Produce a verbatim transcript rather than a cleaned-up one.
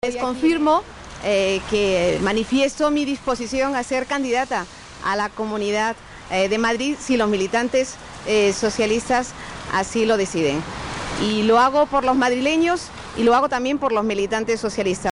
Les confirmo eh, que manifiesto mi disposición a ser candidata a la Comunidad eh, de Madrid si los militantes eh, socialistas así lo deciden. Y lo hago por los madrileños y lo hago también por los militantes socialistas.